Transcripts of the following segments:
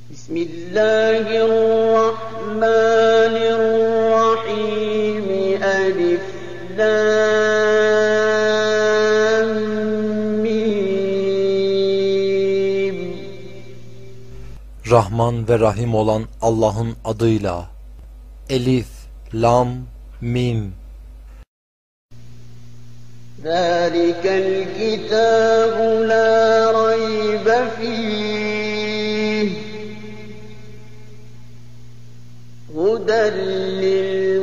Bismillahirrahmanirrahim. Elif Lam Mim. Rahman ve Rahim olan Allah'ın adıyla. Elif, Lam, Mim. Zâlikel kitâbu lâ raybe fîh. Huden lil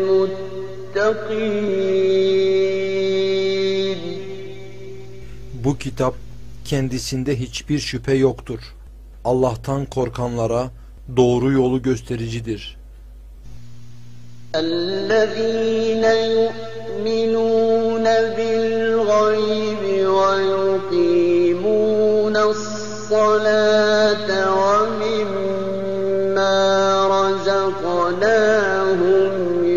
muttaqîn. Bu kitap kendisinde hiçbir şüphe yoktur. Allah'tan korkanlara doğru yolu göstericidir. اَلَّذ۪ينَ يُؤْمِنُونَ بِالْغَيْبِ وَيُقِيمُونَ الصَّلَاةَ وَمِمَّا رَزَقْنَاهُمْ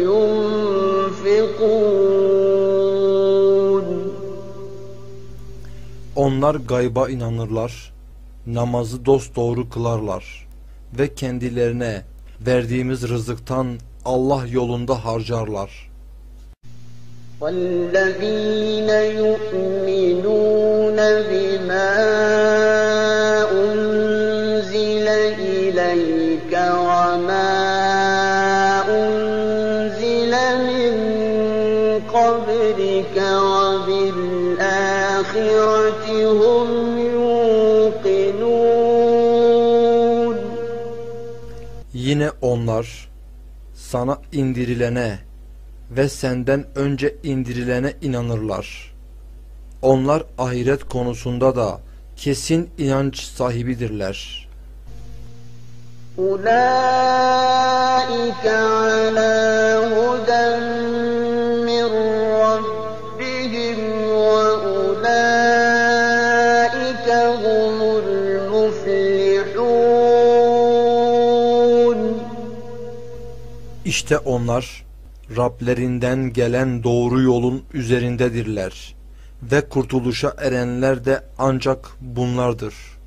يُنْفِقُونَ. Onlar gayba inanırlar, namazı dosdoğru kılarlar ve kendilerine verdiğimiz rızıktan Allah yolunda harcarlar. وَالَّذ۪ينَ يُؤْمِنُونَ بِمَا أُنْزِلَ إِلَيْكَ وَمَا أُنْزِلَ مِنْ قَبْلِكَ وَبِالْآخِرَةِ هُمْ يُوقِنُونَ. Yine onlar sana indirilene ve senden önce indirilene inanırlar. Onlar ahiret konusunda da kesin inanç sahibidirler. أُولَٰئِكَ عَلَىٰ هُدًى مِّن رَّبِّهِمْ وَأُولَٰئِكَ هُمُ الْمُفْلِحُونَ. İşte onlar Rablerinden gelen doğru yolun üzerindedirler ve kurtuluşa erenler de ancak bunlardır.